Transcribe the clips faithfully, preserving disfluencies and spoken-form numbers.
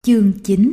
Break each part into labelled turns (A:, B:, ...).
A: Chương chín.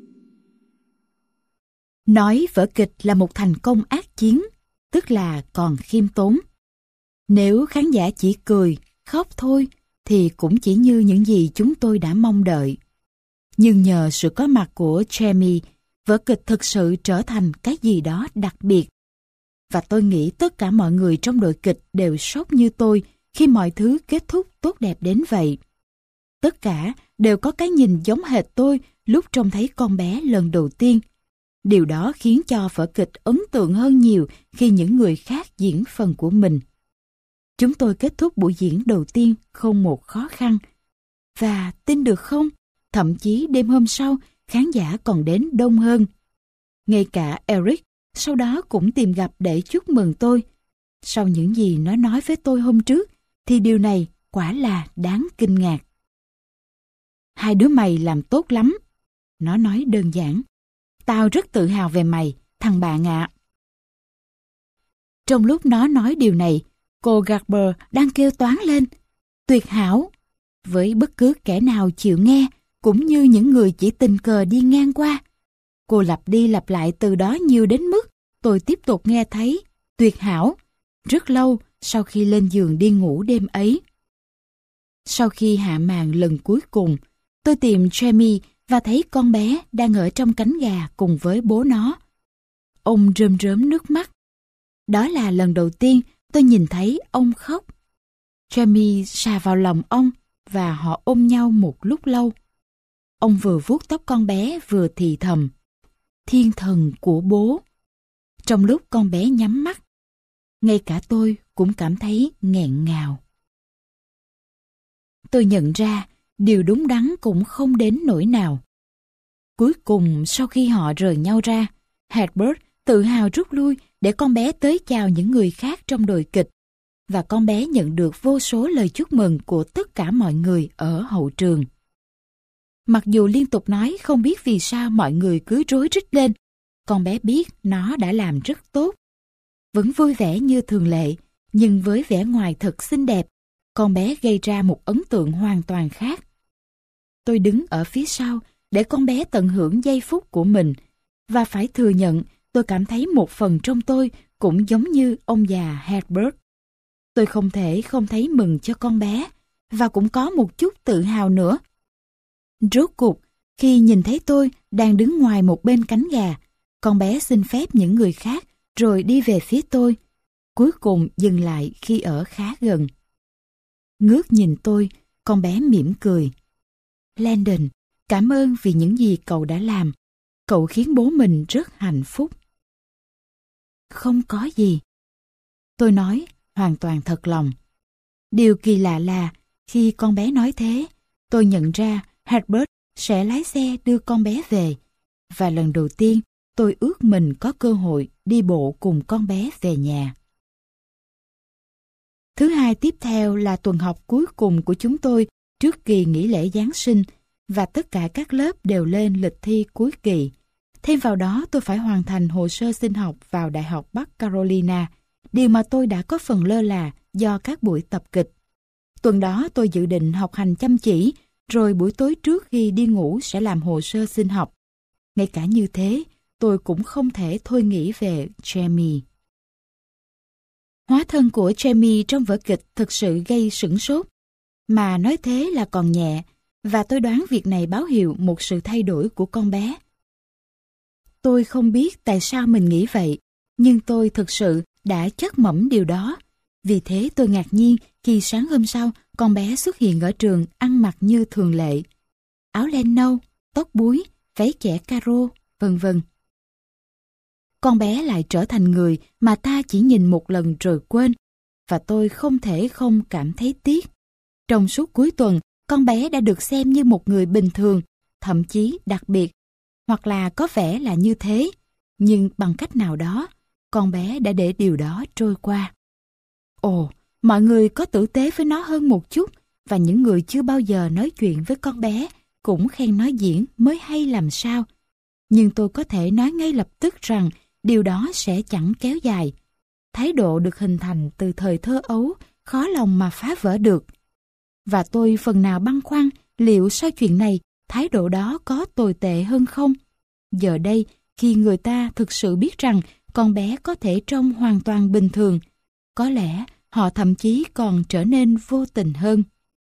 A: Nói vở kịch là một thành công ác chiến, tức là còn khiêm tốn. Nếu khán giả chỉ cười, khóc thôi, thì cũng chỉ như những gì chúng tôi đã mong đợi. Nhưng nhờ sự có mặt của Jamie, vở kịch thực sự trở thành cái gì đó đặc biệt. Và tôi nghĩ tất cả mọi người trong đội kịch đều sốc như tôi khi mọi thứ kết thúc tốt đẹp đến vậy. Tất cả đều có cái nhìn giống hệt tôi lúc trông thấy con bé lần đầu tiên. Điều đó khiến cho vở kịch ấn tượng hơn nhiều khi những người khác diễn phần của mình. Chúng tôi kết thúc buổi diễn đầu tiên không một khó khăn. Và tin được không, thậm chí đêm hôm sau khán giả còn đến đông hơn. Ngay cả Eric sau đó cũng tìm gặp để chúc mừng tôi. Sau những gì nó nói với tôi hôm trước thì điều này quả là đáng kinh ngạc. Hai đứa mày làm tốt lắm. Nó nói đơn giản. Tao rất tự hào về mày, thằng bạn ạ. Trong lúc nó nói điều này, cô Garber đang kêu toáng lên. Tuyệt hảo! Với bất cứ kẻ nào chịu nghe, cũng như những người chỉ tình cờ đi ngang qua. Cô lặp đi lặp lại từ đó nhiều đến mức tôi tiếp tục nghe thấy tuyệt hảo rất lâu sau khi lên giường đi ngủ đêm ấy. Sau khi hạ màn lần cuối cùng, tôi tìm Jamie và thấy con bé đang ở trong cánh gà cùng với bố nó. Ông rơm rớm nước mắt. Đó là lần đầu tiên tôi nhìn thấy ông khóc. Jamie xà vào lòng ông và họ ôm nhau một lúc lâu. Ông vừa vuốt tóc con bé vừa thì thầm. Thiên thần của bố. Trong lúc con bé nhắm mắt, ngay cả tôi cũng cảm thấy nghẹn ngào. Tôi nhận ra điều đúng đắn cũng không đến nỗi nào. Cuối cùng sau khi họ rời nhau ra, Herbert tự hào rút lui để con bé tới chào những người khác trong đội kịch, và con bé nhận được vô số lời chúc mừng của tất cả mọi người ở hậu trường. Mặc dù liên tục nói không biết vì sao mọi người cứ rối rít lên, con bé biết nó đã làm rất tốt. Vẫn vui vẻ như thường lệ, nhưng với vẻ ngoài thật xinh đẹp, con bé gây ra một ấn tượng hoàn toàn khác. Tôi đứng ở phía sau để con bé tận hưởng giây phút của mình, và phải thừa nhận tôi cảm thấy một phần trong tôi cũng giống như ông già Herbert. Tôi không thể không thấy mừng cho con bé, và cũng có một chút tự hào nữa. Rốt cuộc, khi nhìn thấy tôi đang đứng ngoài một bên cánh gà, con bé xin phép những người khác rồi đi về phía tôi. Cuối cùng dừng lại khi ở khá gần. Ngước nhìn tôi, con bé mỉm cười. Landon, cảm ơn vì những gì cậu đã làm. Cậu khiến bố mình rất hạnh phúc. Không có gì. Tôi nói hoàn toàn thật lòng. Điều kỳ lạ là khi con bé nói thế, tôi nhận ra Herbert sẽ lái xe đưa con bé về. Và lần đầu tiên tôi ước mình có cơ hội đi bộ cùng con bé về nhà. Thứ hai tiếp theo là tuần học cuối cùng của chúng tôi trước kỳ nghỉ lễ Giáng sinh, và tất cả các lớp đều lên lịch thi cuối kỳ. Thêm vào đó tôi phải hoàn thành hồ sơ xin học vào Đại học Bắc Carolina, điều mà tôi đã có phần lơ là do các buổi tập kịch. Tuần đó tôi dự định học hành chăm chỉ, rồi buổi tối trước khi đi ngủ sẽ làm hồ sơ xin học. Ngay cả như thế, tôi cũng không thể thôi nghĩ về Jamie. Hóa thân của Jamie trong vở kịch thực sự gây sửng sốt. Mà nói thế là còn nhẹ, và tôi đoán việc này báo hiệu một sự thay đổi của con bé. Tôi không biết tại sao mình nghĩ vậy, nhưng tôi thực sự đã chắc mẩm điều đó. Vì thế tôi ngạc nhiên khi sáng hôm sau con bé xuất hiện ở trường ăn mặc như thường lệ. Áo len nâu, tóc búi, váy trẻ caro, vân vân. Con bé lại trở thành người mà ta chỉ nhìn một lần rồi quên, và tôi không thể không cảm thấy tiếc. Trong suốt cuối tuần, con bé đã được xem như một người bình thường, thậm chí đặc biệt, hoặc là có vẻ là như thế, nhưng bằng cách nào đó, con bé đã để điều đó trôi qua. Ồ, mọi người có tử tế với nó hơn một chút, và những người chưa bao giờ nói chuyện với con bé cũng khen nó diễn mới hay làm sao. Nhưng tôi có thể nói ngay lập tức rằng điều đó sẽ chẳng kéo dài. Thái độ được hình thành từ thời thơ ấu, khó lòng mà phá vỡ được. Và tôi phần nào băn khoăn liệu sau chuyện này thái độ đó có tồi tệ hơn không? Giờ đây, khi người ta thực sự biết rằng con bé có thể trông hoàn toàn bình thường, có lẽ họ thậm chí còn trở nên vô tình hơn.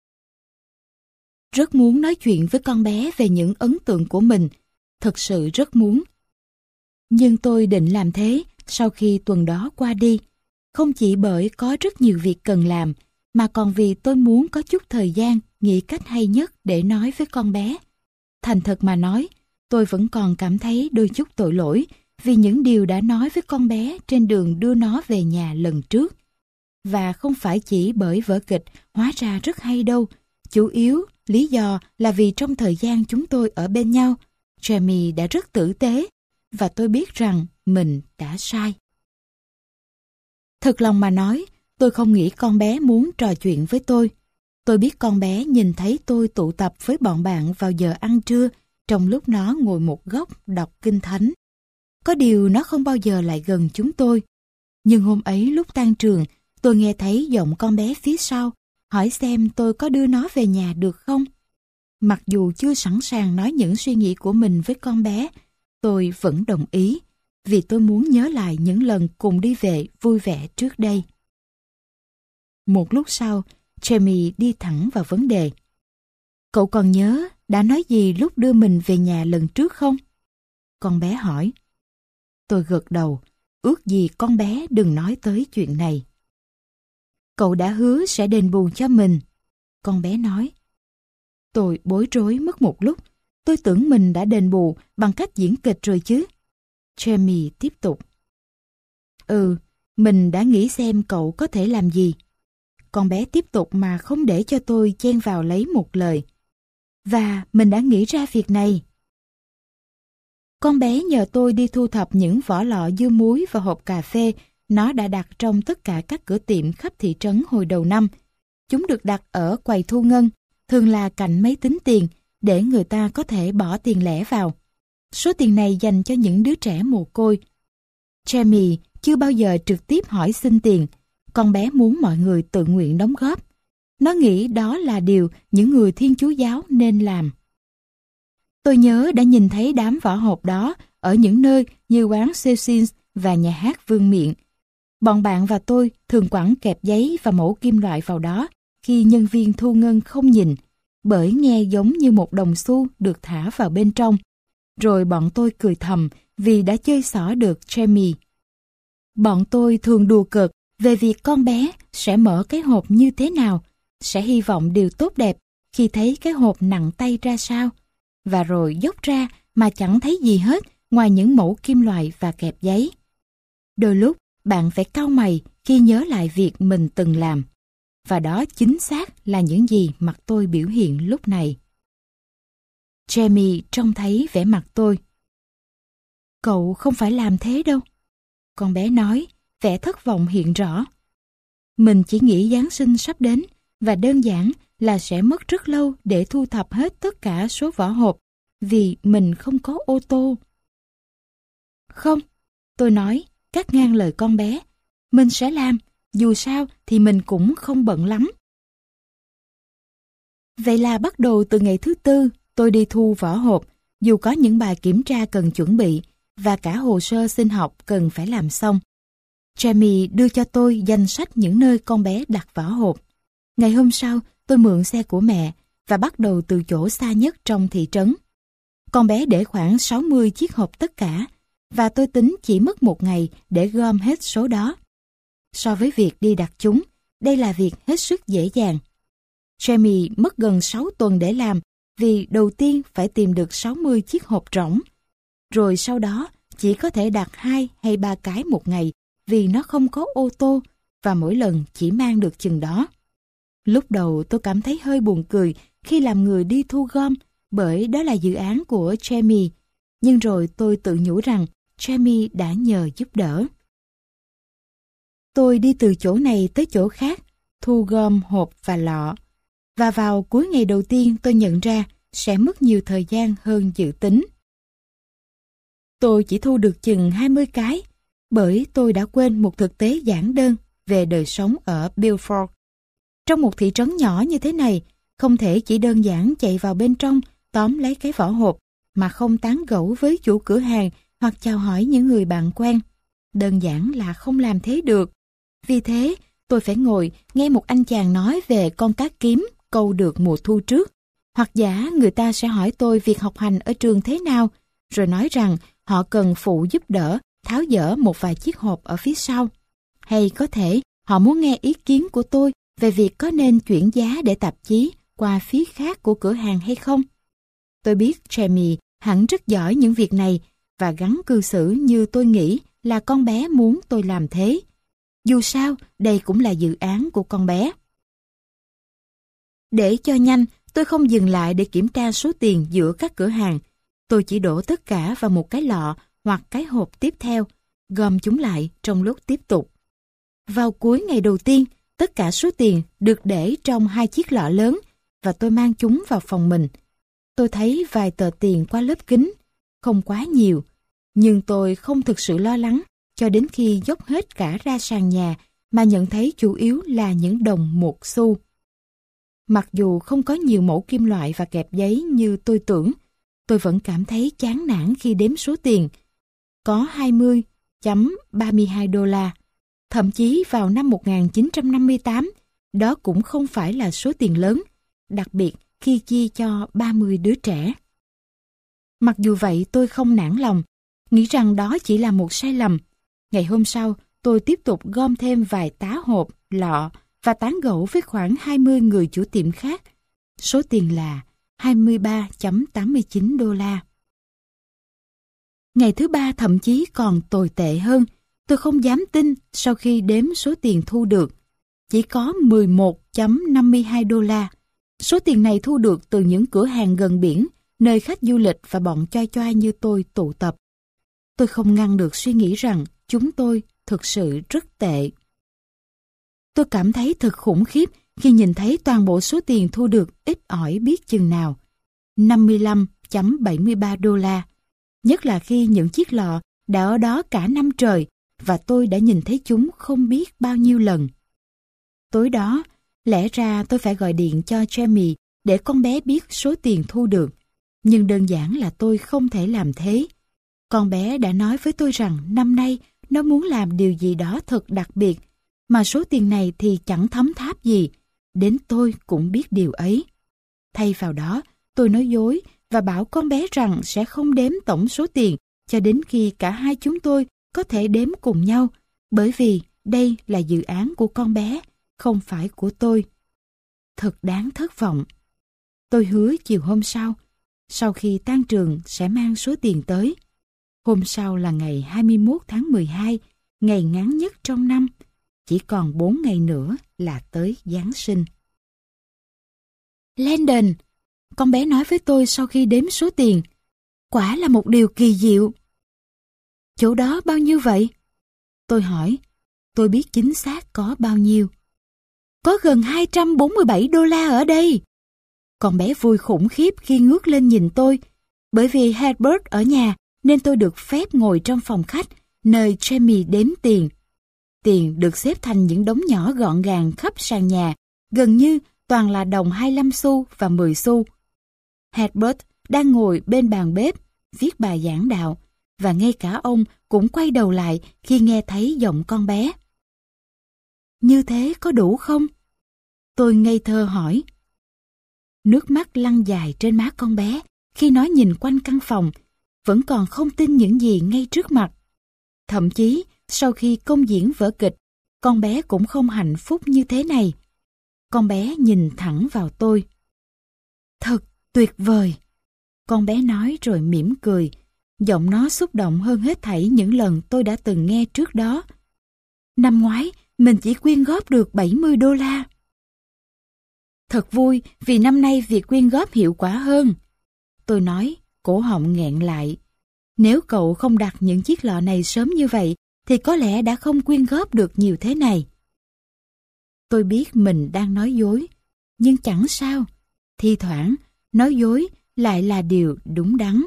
A: Rất muốn nói chuyện với con bé về những ấn tượng của mình, thật sự rất muốn. Nhưng tôi định làm thế sau khi tuần đó qua đi, không chỉ bởi có rất nhiều việc cần làm, mà còn vì tôi muốn có chút thời gian nghĩ cách hay nhất để nói với con bé. Thành thật mà nói, tôi vẫn còn cảm thấy đôi chút tội lỗi vì những điều đã nói với con bé trên đường đưa nó về nhà lần trước. Và không phải chỉ bởi vở kịch hóa ra rất hay đâu, chủ yếu lý do là vì trong thời gian chúng tôi ở bên nhau, Jamie đã rất tử tế, và tôi biết rằng mình đã sai. Thật lòng mà nói, tôi không nghĩ con bé muốn trò chuyện với tôi. Tôi biết con bé nhìn thấy tôi tụ tập với bọn bạn vào giờ ăn trưa, trong lúc nó ngồi một góc đọc kinh thánh. Có điều nó không bao giờ lại gần chúng tôi. Nhưng hôm ấy lúc tan trường, tôi nghe thấy giọng con bé phía sau, hỏi xem tôi có đưa nó về nhà được không. Mặc dù chưa sẵn sàng nói những suy nghĩ của mình với con bé, tôi vẫn đồng ý, vì tôi muốn nhớ lại những lần cùng đi về vui vẻ trước đây. Một lúc sau, Jamie đi thẳng vào vấn đề. Cậu còn nhớ đã nói gì lúc đưa mình về nhà lần trước không? Con bé hỏi. Tôi gật đầu, ước gì con bé đừng nói tới chuyện này. Cậu đã hứa sẽ đền bù cho mình. Con bé nói. Tôi bối rối mất một lúc. Tôi tưởng mình đã đền bù bằng cách diễn kịch rồi chứ. Jamie tiếp tục. Ừ, mình đã nghĩ xem cậu có thể làm gì. Con bé tiếp tục mà không để cho tôi chen vào lấy một lời. Và mình đã nghĩ ra việc này. Con bé nhờ tôi đi thu thập những vỏ lọ dưa muối và hộp cà phê nó đã đặt trong tất cả các cửa tiệm khắp thị trấn hồi đầu năm. Chúng được đặt ở quầy thu ngân, thường là cạnh máy tính tiền, để người ta có thể bỏ tiền lẻ vào. Số tiền này dành cho những đứa trẻ mồ côi. Jamie chưa bao giờ trực tiếp hỏi xin tiền. Con bé muốn mọi người tự nguyện đóng góp. Nó nghĩ đó là điều những người Thiên Chúa giáo nên làm. Tôi nhớ đã nhìn thấy đám vỏ hộp đó ở những nơi như quán Cecil's và nhà hát Vương Miện. Bọn bạn và tôi thường quẳng kẹp giấy và mẫu kim loại vào đó khi nhân viên thu ngân không nhìn, bởi nghe giống như một đồng xu được thả vào bên trong. Rồi bọn tôi cười thầm vì đã chơi xỏ được Jamie. Bọn tôi thường đùa cợt về việc con bé sẽ mở cái hộp như thế nào, sẽ hy vọng điều tốt đẹp khi thấy cái hộp nặng tay ra sao, và rồi dốc ra mà chẳng thấy gì hết ngoài những mẫu kim loại và kẹp giấy. Đôi lúc bạn phải cau mày khi nhớ lại việc mình từng làm, và đó chính xác là những gì mặt tôi biểu hiện lúc này. Jamie trông thấy vẻ mặt tôi. Cậu không phải làm thế đâu. Con bé nói, vẻ thất vọng hiện rõ. Mình chỉ nghĩ Giáng sinh sắp đến, và đơn giản là sẽ mất rất lâu để thu thập hết tất cả số vỏ hộp, vì mình không có ô tô. Không, tôi nói, cắt ngang lời con bé. Mình sẽ làm, dù sao thì mình cũng không bận lắm. Vậy là bắt đầu từ ngày thứ tư, tôi đi thu vỏ hộp, dù có những bài kiểm tra cần chuẩn bị, và cả hồ sơ xin học cần phải làm xong. Jamie đưa cho tôi danh sách những nơi con bé đặt vỏ hộp. Ngày hôm sau, tôi mượn xe của mẹ và bắt đầu từ chỗ xa nhất trong thị trấn. Con bé để khoảng sáu mươi chiếc hộp tất cả, và tôi tính chỉ mất một ngày để gom hết số đó. So với việc đi đặt chúng, đây là việc hết sức dễ dàng. Jamie mất gần sáu tuần để làm, vì đầu tiên phải tìm được sáu mươi chiếc hộp rỗng. Rồi sau đó chỉ có thể đặt hai hay ba cái một ngày vì nó không có ô tô, và mỗi lần chỉ mang được chừng đó. Lúc đầu tôi cảm thấy hơi buồn cười khi làm người đi thu gom, bởi đó là dự án của Jamie. Nhưng rồi tôi tự nhủ rằng Jamie đã nhờ giúp đỡ. Tôi đi từ chỗ này tới chỗ khác, thu gom hộp và lọ. Và vào cuối ngày đầu tiên tôi nhận ra sẽ mất nhiều thời gian hơn dự tính. Tôi chỉ thu được chừng hai mươi cái, bởi tôi đã quên một thực tế giản đơn về đời sống ở Beaufort. Trong một thị trấn nhỏ như thế này, không thể chỉ đơn giản chạy vào bên trong, tóm lấy cái vỏ hộp mà không tán gẫu với chủ cửa hàng hoặc chào hỏi những người bạn quen. Đơn giản là không làm thế được. Vì thế, tôi phải ngồi nghe một anh chàng nói về con cá kiếm câu được mùa thu trước. Hoặc giả người ta sẽ hỏi tôi việc học hành ở trường thế nào, rồi nói rằng họ cần phụ giúp đỡ tháo dỡ một vài chiếc hộp ở phía sau. Hay có thể họ muốn nghe ý kiến của tôi về việc có nên chuyển giá để tạp chí qua phía khác của cửa hàng hay không. Tôi biết Jamie hẳn rất giỏi những việc này và gắng cư xử như tôi nghĩ là con bé muốn tôi làm thế. Dù sao, đây cũng là dự án của con bé. Để cho nhanh, tôi không dừng lại để kiểm tra số tiền giữa các cửa hàng. Tôi chỉ đổ tất cả vào một cái lọ hoặc cái hộp tiếp theo, gom chúng lại trong lúc tiếp tục. Vào cuối ngày đầu tiên, tất cả số tiền được để trong hai chiếc lọ lớn và tôi mang chúng vào phòng mình. Tôi thấy vài tờ tiền qua lớp kính, không quá nhiều, nhưng tôi không thực sự lo lắng cho đến khi dốc hết cả ra sàn nhà mà nhận thấy chủ yếu là những đồng một xu. Mặc dù không có nhiều mẫu kim loại và kẹp giấy như tôi tưởng, tôi vẫn cảm thấy chán nản khi đếm số tiền. Có hai mươi phẩy ba mươi hai đô la. Thậm chí vào năm một nghìn chín trăm năm mươi tám, đó cũng không phải là số tiền lớn, đặc biệt khi chia cho ba mươi đứa trẻ. Mặc dù vậy tôi không nản lòng, nghĩ rằng đó chỉ là một sai lầm. Ngày hôm sau, tôi tiếp tục gom thêm vài tá hộp, lọ và tán gẫu với khoảng hai mươi người chủ tiệm khác. Số tiền là hai mươi ba phẩy tám mươi chín đô la. Ngày thứ ba thậm chí còn tồi tệ hơn. Tôi không dám tin sau khi đếm số tiền thu được. Chỉ có mười một phẩy năm mươi hai đô la. Số tiền này thu được từ những cửa hàng gần biển, nơi khách du lịch và bọn choi choai như tôi tụ tập. Tôi không ngăn được suy nghĩ rằng chúng tôi thực sự rất tệ. Tôi cảm thấy thật khủng khiếp khi nhìn thấy toàn bộ số tiền thu được ít ỏi biết chừng nào. năm mươi lăm phẩy bảy mươi ba đô la. Nhất là khi những chiếc lọ đã ở đó cả năm trời và tôi đã nhìn thấy chúng không biết bao nhiêu lần. Tối đó, lẽ ra tôi phải gọi điện cho Jamie để con bé biết số tiền thu được. Nhưng đơn giản là tôi không thể làm thế. Con bé đã nói với tôi rằng năm nay nó muốn làm điều gì đó thật đặc biệt, mà số tiền này thì chẳng thấm tháp gì. Đến tôi cũng biết điều ấy. Thay vào đó, tôi nói dối và bảo con bé rằng sẽ không đếm tổng số tiền cho đến khi cả hai chúng tôi có thể đếm cùng nhau, bởi vì đây là dự án của con bé, không phải của tôi. Thật đáng thất vọng. Tôi hứa chiều hôm sau, sau khi tan trường sẽ mang số tiền tới. Hôm sau là ngày hai mươi mốt tháng mười hai, ngày ngắn nhất trong năm. Chỉ còn bốn ngày nữa là tới Giáng sinh. Landon, con bé nói với tôi sau khi đếm số tiền. Quả là một điều kỳ diệu. Chỗ đó bao nhiêu vậy? Tôi hỏi. Tôi biết chính xác có bao nhiêu. Có gần hai trăm bốn mươi bảy đô la ở đây. Con bé vui khủng khiếp khi ngước lên nhìn tôi. Bởi vì Herbert ở nhà nên tôi được phép ngồi trong phòng khách nơi Jamie đếm tiền. Tiền được xếp thành những đống nhỏ gọn gàng khắp sàn nhà, gần như toàn là đồng hai mươi lăm xu và mười xu. Herbert đang ngồi bên bàn bếp, viết bài giảng đạo, và ngay cả ông cũng quay đầu lại khi nghe thấy giọng con bé. Như thế có đủ không? Tôi ngây thơ hỏi. Nước mắt lăn dài trên má con bé khi nó nhìn quanh căn phòng, vẫn còn không tin những gì ngay trước mặt. Thậm chí, sau khi công diễn vở kịch, con bé cũng không hạnh phúc như thế này. Con bé nhìn thẳng vào tôi. Thật tuyệt vời, con bé nói rồi mỉm cười. Giọng nó xúc động hơn hết thảy những lần tôi đã từng nghe trước đó. Năm ngoái, mình chỉ quyên góp được bảy mươi đô la. Thật vui vì năm nay việc quyên góp hiệu quả hơn. Tôi nói, cổ họng nghẹn lại. Nếu cậu không đặt những chiếc lọ này sớm như vậy, thì có lẽ đã không quyên góp được nhiều thế này. Tôi biết mình đang nói dối, nhưng chẳng sao. Thi thoảng, nói dối lại là điều đúng đắn.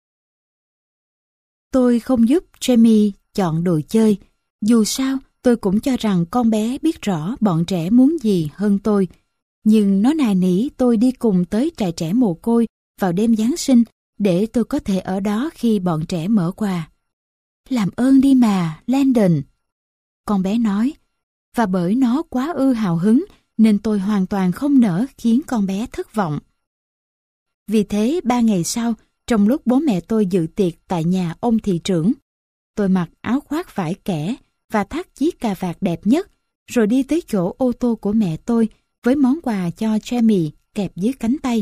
A: Tôi không giúp Jamie chọn đồ chơi. Dù sao, tôi cũng cho rằng con bé biết rõ bọn trẻ muốn gì hơn tôi. Nhưng nó nài nỉ tôi đi cùng tới trại trẻ mồ côi vào đêm Giáng sinh để tôi có thể ở đó khi bọn trẻ mở quà. Làm ơn đi mà, Landon. Con bé nói, và bởi nó quá ư hào hứng nên tôi hoàn toàn không nỡ khiến con bé thất vọng. Vì thế ba ngày sau, trong lúc bố mẹ tôi dự tiệc tại nhà ông thị trưởng, tôi mặc áo khoác vải kẻ và thắt chiếc cà vạt đẹp nhất, rồi đi tới chỗ ô tô của mẹ tôi với món quà cho Jamie kẹp dưới cánh tay.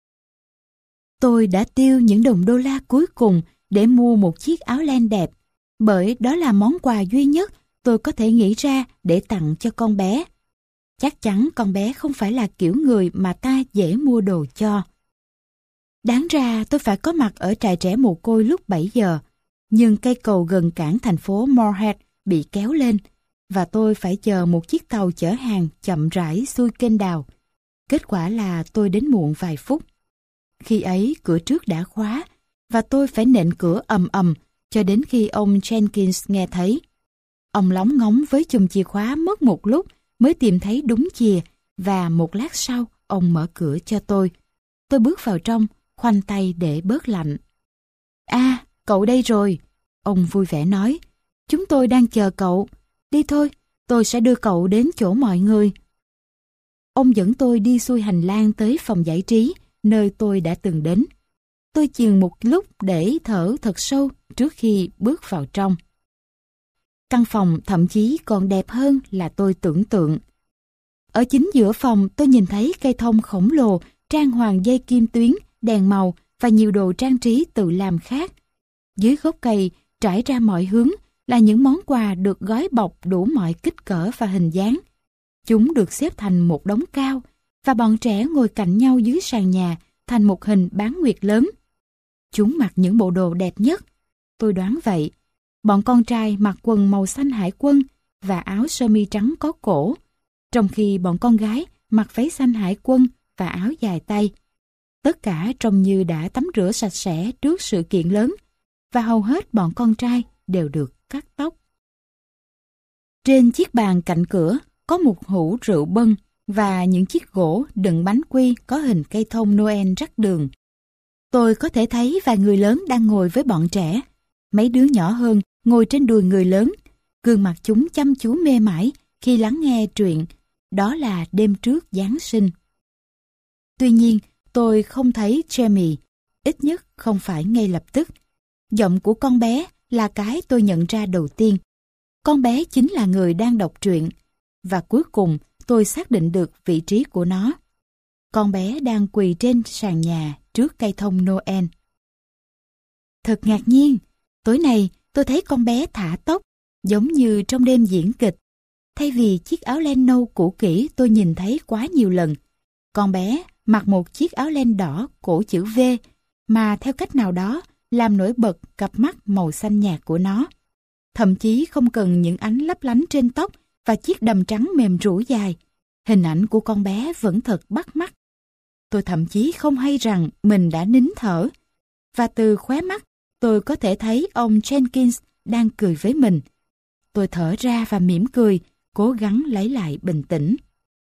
A: Tôi đã tiêu những đồng đô la cuối cùng để mua một chiếc áo len đẹp, bởi đó là món quà duy nhất tôi có thể nghĩ ra để tặng cho con bé. Chắc chắn con bé không phải là kiểu người mà ta dễ mua đồ cho. Đáng ra tôi phải có mặt ở trại trẻ mồ côi lúc bảy giờ, nhưng cây cầu gần cảng thành phố Moorhead bị kéo lên, và tôi phải chờ một chiếc tàu chở hàng chậm rãi xuôi kênh đào. Kết quả là tôi đến muộn vài phút. Khi ấy cửa trước đã khóa, và tôi phải nện cửa ầm ầm cho đến khi ông Jenkins nghe thấy. Ông lóng ngóng với chùm chìa khóa mất một lúc mới tìm thấy đúng chìa, và một lát sau ông mở cửa cho tôi. Tôi bước vào trong, khoanh tay để bớt lạnh. À, cậu đây rồi, ông vui vẻ nói. Chúng tôi đang chờ cậu. Đi thôi, tôi sẽ đưa cậu đến chỗ mọi người. Ông dẫn tôi đi xuôi hành lang tới phòng giải trí, nơi tôi đã từng đến. Tôi chừng một lúc để thở thật sâu trước khi bước vào trong. Căn phòng thậm chí còn đẹp hơn là tôi tưởng tượng. Ở chính giữa phòng tôi nhìn thấy cây thông khổng lồ, trang hoàng dây kim tuyến, đèn màu và nhiều đồ trang trí tự làm khác. Dưới gốc cây, trải ra mọi hướng là những món quà được gói bọc đủ mọi kích cỡ và hình dáng. Chúng được xếp thành một đống cao, và bọn trẻ ngồi cạnh nhau dưới sàn nhà thành một hình bán nguyệt lớn. Chúng mặc những bộ đồ đẹp nhất. Tôi đoán vậy. Bọn con trai mặc quần màu xanh hải quân và áo sơ mi trắng có cổ, trong khi bọn con gái mặc váy xanh hải quân và áo dài tay. Tất cả trông như đã tắm rửa sạch sẽ trước sự kiện lớn, và hầu hết bọn con trai đều được cắt tóc. Trên chiếc bàn cạnh cửa có một hũ rượu bân và những chiếc gỗ đựng bánh quy có hình cây thông Noel rắc đường. Tôi có thể thấy vài người lớn đang ngồi với bọn trẻ. Mấy đứa nhỏ hơn ngồi trên đùi người lớn, gương mặt chúng chăm chú mê mải khi lắng nghe truyện. Đó là đêm trước Giáng sinh. Tuy nhiên, tôi không thấy Jamie, ít nhất không phải ngay lập tức. Giọng của con bé là cái tôi nhận ra đầu tiên. Con bé chính là người đang đọc truyện, và cuối cùng tôi xác định được vị trí của nó. Con bé đang quỳ trên sàn nhà trước cây thông Noel. Thật ngạc nhiên, tối nay tôi thấy con bé thả tóc, giống như trong đêm diễn kịch. Thay vì chiếc áo len nâu cũ kỹ tôi nhìn thấy quá nhiều lần, con bé mặc một chiếc áo len đỏ cổ chữ V, mà theo cách nào đó làm nổi bật cặp mắt màu xanh nhạt của nó. Thậm chí không cần những ánh lấp lánh trên tóc và chiếc đầm trắng mềm rũ dài, hình ảnh của con bé vẫn thật bắt mắt. Tôi thậm chí không hay rằng mình đã nín thở, và từ khóe mắt tôi có thể thấy ông Jenkins đang cười với mình. Tôi thở ra và mỉm cười, cố gắng lấy lại bình tĩnh.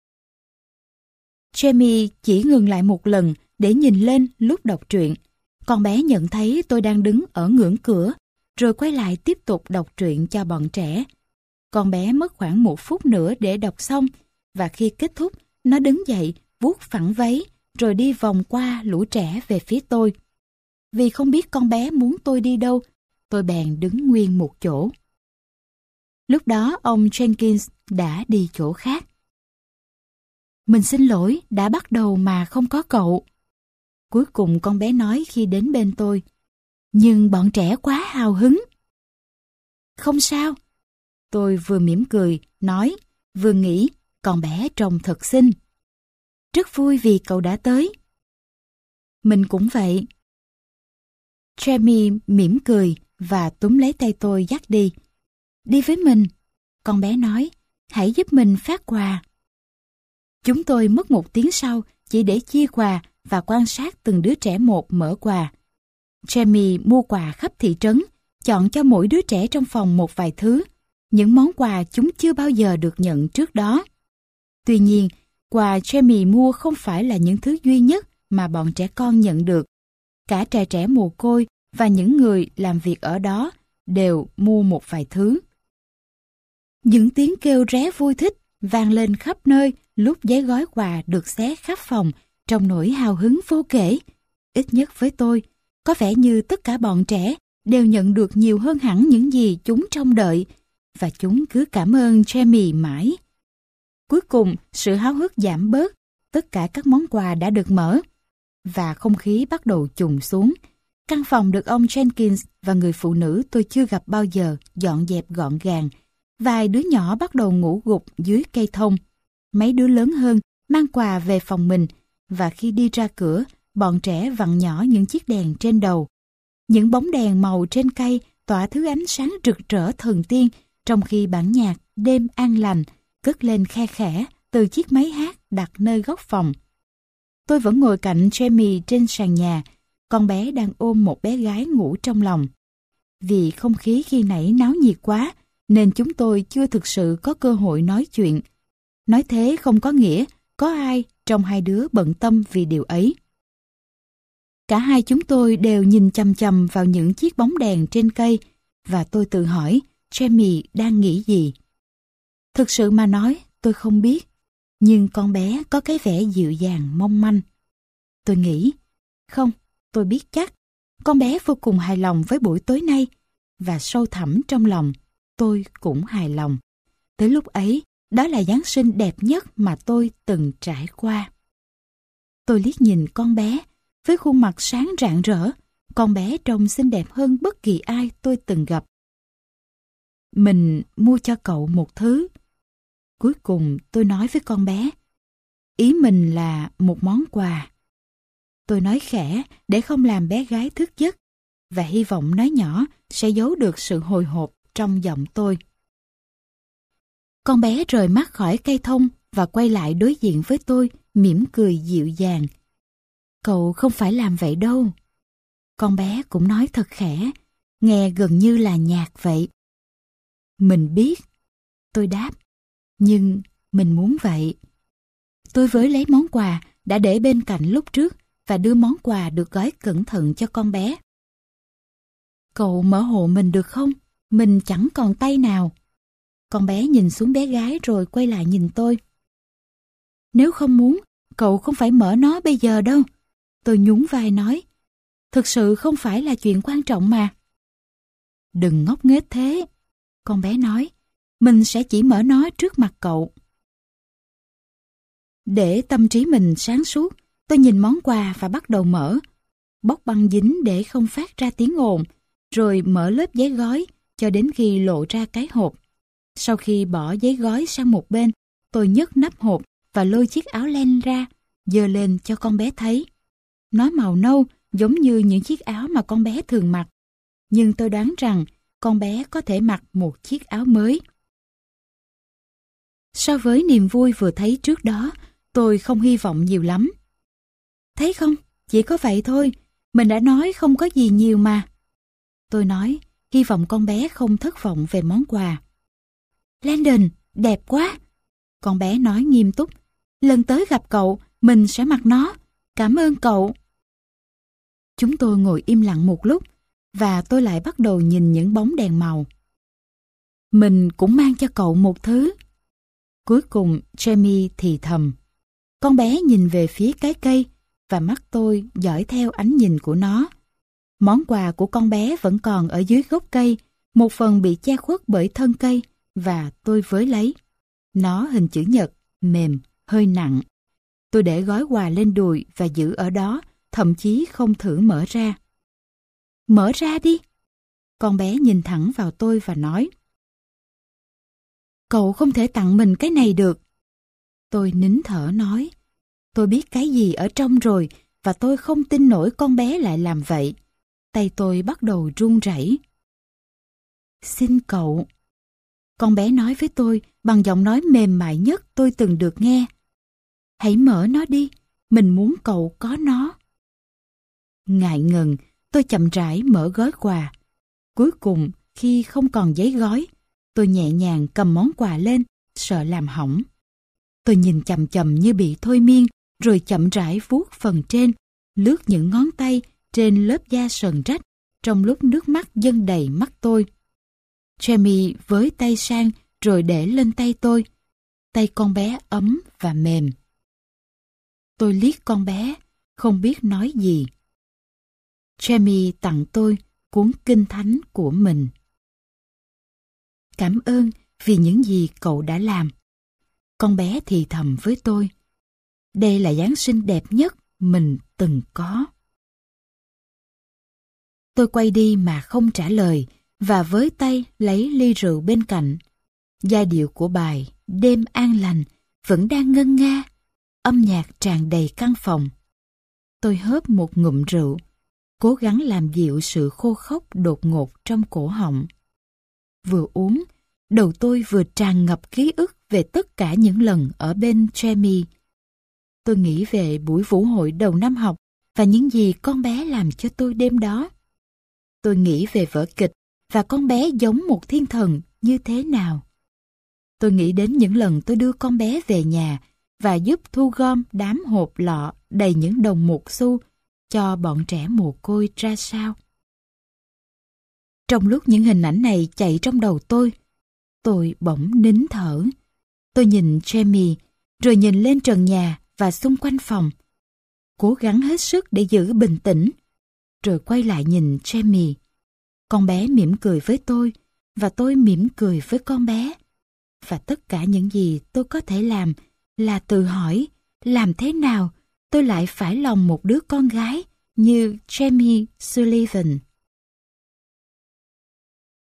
A: Jamie chỉ ngừng lại một lần để nhìn lên lúc đọc truyện. Con bé nhận thấy tôi đang đứng ở ngưỡng cửa, rồi quay lại tiếp tục đọc truyện cho bọn trẻ. Con bé mất khoảng một phút nữa để đọc xong, và khi kết thúc, nó đứng dậy, vuốt phẳng váy, rồi đi vòng qua lũ trẻ về phía tôi. Vì không biết con bé muốn tôi đi đâu, tôi bèn đứng nguyên một chỗ. Lúc đó ông Jenkins đã đi chỗ khác. Mình xin lỗi đã bắt đầu mà không có cậu. Cuối cùng con bé nói khi đến bên tôi. Nhưng bọn trẻ quá hào hứng. Không sao. Tôi vừa mỉm cười, nói, vừa nghĩ con bé trông thật xinh. Rất vui vì cậu đã tới. Mình cũng vậy. Jamie mỉm cười và túm lấy tay tôi dắt đi. Đi với mình, con bé nói, hãy giúp mình phát quà. Chúng tôi mất một tiếng sau chỉ để chia quà và quan sát từng đứa trẻ một mở quà. Jamie mua quà khắp thị trấn, chọn cho mỗi đứa trẻ trong phòng một vài thứ, những món quà chúng chưa bao giờ được nhận trước đó. Tuy nhiên, quà Jamie mua không phải là những thứ duy nhất mà bọn trẻ con nhận được. cả trại trẻ mồ côi và những người làm việc ở đó đều mua một vài thứ. Những tiếng kêu ré vui thích vang lên khắp nơi lúc giấy gói quà được xé khắp phòng trong nỗi hào hứng vô kể. Ít nhất với tôi, có vẻ như tất cả bọn trẻ đều nhận được nhiều hơn hẳn những gì chúng trông đợi, và chúng cứ cảm ơn Jamie mãi. Cuối cùng, sự háo hức giảm bớt, tất cả các món quà đã được mở, và không khí bắt đầu chùng xuống. Căn phòng được ông Jenkins và người phụ nữ tôi chưa gặp bao giờ dọn dẹp gọn gàng. Vài đứa nhỏ bắt đầu ngủ gục dưới cây thông. Mấy đứa lớn hơn mang quà về phòng mình, và khi đi ra cửa, bọn trẻ vặn nhỏ những chiếc đèn trên đầu. Những bóng đèn màu trên cây tỏa thứ ánh sáng rực rỡ thần tiên, trong khi bản nhạc Đêm An Lành cất lên khe khẽ từ chiếc máy hát đặt nơi góc phòng. Tôi vẫn ngồi cạnh Jamie trên sàn nhà, con bé đang ôm một bé gái ngủ trong lòng. Vì không khí khi nãy náo nhiệt quá, nên chúng tôi chưa thực sự có cơ hội nói chuyện. Nói thế không có nghĩa có ai trong hai đứa bận tâm vì điều ấy. Cả hai chúng tôi đều nhìn chằm chằm vào những chiếc bóng đèn trên cây, và tôi tự hỏi Jamie đang nghĩ gì. Thực sự mà nói, tôi không biết, nhưng con bé có cái vẻ dịu dàng mong manh. Tôi nghĩ, không, tôi biết chắc, con bé vô cùng hài lòng với buổi tối nay, và sâu thẳm trong lòng, tôi cũng hài lòng. Tới lúc ấy, đó là Giáng sinh đẹp nhất mà tôi từng trải qua. Tôi liếc nhìn con bé, với khuôn mặt sáng rạng rỡ, con bé trông xinh đẹp hơn bất kỳ ai tôi từng gặp. Mình mua cho cậu một thứ. Cuối cùng tôi nói với con bé, ý mình là một món quà. Tôi nói khẽ để không làm bé gái thức giấc, và hy vọng nói nhỏ sẽ giấu được sự hồi hộp trong giọng tôi. Con bé rời mắt khỏi cây thông và quay lại đối diện với tôi, mỉm cười dịu dàng. Cậu không phải làm vậy đâu. Con bé cũng nói thật khẽ, nghe gần như là nhạc vậy. Mình biết, tôi đáp, nhưng mình muốn vậy. Tôi với lấy món quà đã để bên cạnh lúc trước và đưa món quà được gói cẩn thận cho con bé. Cậu mở hộ mình được không? Mình chẳng còn tay nào. Con bé nhìn xuống bé gái rồi quay lại nhìn tôi. Nếu không muốn, cậu không phải mở nó bây giờ đâu. Tôi nhún vai nói, thực sự không phải là chuyện quan trọng mà. Đừng ngốc nghếch thế. Con bé nói, mình sẽ chỉ mở nó trước mặt cậu. Để tâm trí mình sáng suốt, tôi nhìn món quà và bắt đầu mở. Bóc băng dính để không phát ra tiếng ồn, rồi mở lớp giấy gói cho đến khi lộ ra cái hộp. Sau khi bỏ giấy gói sang một bên, tôi nhấc nắp hộp và lôi chiếc áo len ra, giơ lên cho con bé thấy. Nó màu nâu, giống như những chiếc áo mà con bé thường mặc. Nhưng tôi đoán rằng con bé có thể mặc một chiếc áo mới. So với niềm vui vừa thấy trước đó, tôi không hy vọng nhiều lắm. Thấy không, chỉ có vậy thôi, mình đã nói không có gì nhiều mà. Tôi nói, hy vọng con bé không thất vọng về món quà. Landon, đẹp quá. Con bé nói nghiêm túc, lần tới gặp cậu, mình sẽ mặc nó. Cảm ơn cậu. Chúng tôi ngồi im lặng một lúc, và tôi lại bắt đầu nhìn những bóng đèn màu. Mình cũng mang cho cậu một thứ. Cuối cùng, Jamie thì thầm. Con bé nhìn về phía cái cây, và mắt tôi dõi theo ánh nhìn của nó. Món quà của con bé vẫn còn ở dưới gốc cây, một phần bị che khuất bởi thân cây, và tôi với lấy. Nó hình chữ nhật, mềm, hơi nặng. Tôi để gói quà lên đùi và giữ ở đó, thậm chí không thử mở ra. Mở ra đi. Con bé nhìn thẳng vào tôi và nói. Cậu không thể tặng mình cái này được. Tôi nín thở nói. Tôi biết cái gì ở trong rồi, và tôi không tin nổi con bé lại làm vậy. Tay tôi bắt đầu run rẩy. Xin cậu. Con bé nói với tôi bằng giọng nói mềm mại nhất tôi từng được nghe. Hãy mở nó đi, mình muốn cậu có nó. Ngại ngần, tôi chậm rãi mở gói quà. Cuối cùng, khi không còn giấy gói, tôi nhẹ nhàng cầm món quà lên, sợ làm hỏng. Tôi nhìn chằm chằm như bị thôi miên, rồi chậm rãi vuốt phần trên, lướt những ngón tay trên lớp da sần rách trong lúc nước mắt dâng đầy mắt tôi. Jamie với tay sang rồi để lên tay tôi. Tay con bé ấm và mềm. Tôi liếc con bé, không biết nói gì. Jamie tặng tôi cuốn kinh thánh của mình. Cảm ơn vì những gì cậu đã làm. Con bé thì thầm với tôi. Đây là Giáng sinh đẹp nhất mình từng có. Tôi quay đi mà không trả lời và với tay lấy ly rượu bên cạnh. Giai điệu của bài Đêm an lành vẫn đang ngân nga, âm nhạc tràn đầy căn phòng. Tôi hớp một ngụm rượu, cố gắng làm dịu sự khô khốc đột ngột trong cổ họng. Vừa uống, đầu tôi vừa tràn ngập ký ức về tất cả những lần ở bên Jamie. Tôi nghĩ về buổi vũ hội đầu năm học và những gì con bé làm cho tôi đêm đó. Tôi nghĩ về vở kịch và con bé giống một thiên thần như thế nào. Tôi nghĩ đến những lần tôi đưa con bé về nhà và giúp thu gom đám hộp lọ đầy những đồng một xu cho bọn trẻ mồ côi ra sao. Trong lúc những hình ảnh này chạy trong đầu tôi, tôi bỗng nín thở. Tôi nhìn Jamie, rồi nhìn lên trần nhà và xung quanh phòng, cố gắng hết sức để giữ bình tĩnh, rồi quay lại nhìn Jamie. Con bé mỉm cười với tôi, và tôi mỉm cười với con bé. Và tất cả những gì tôi có thể làm là tự hỏi làm thế nào tôi lại phải lòng một đứa con gái như Jamie Sullivan.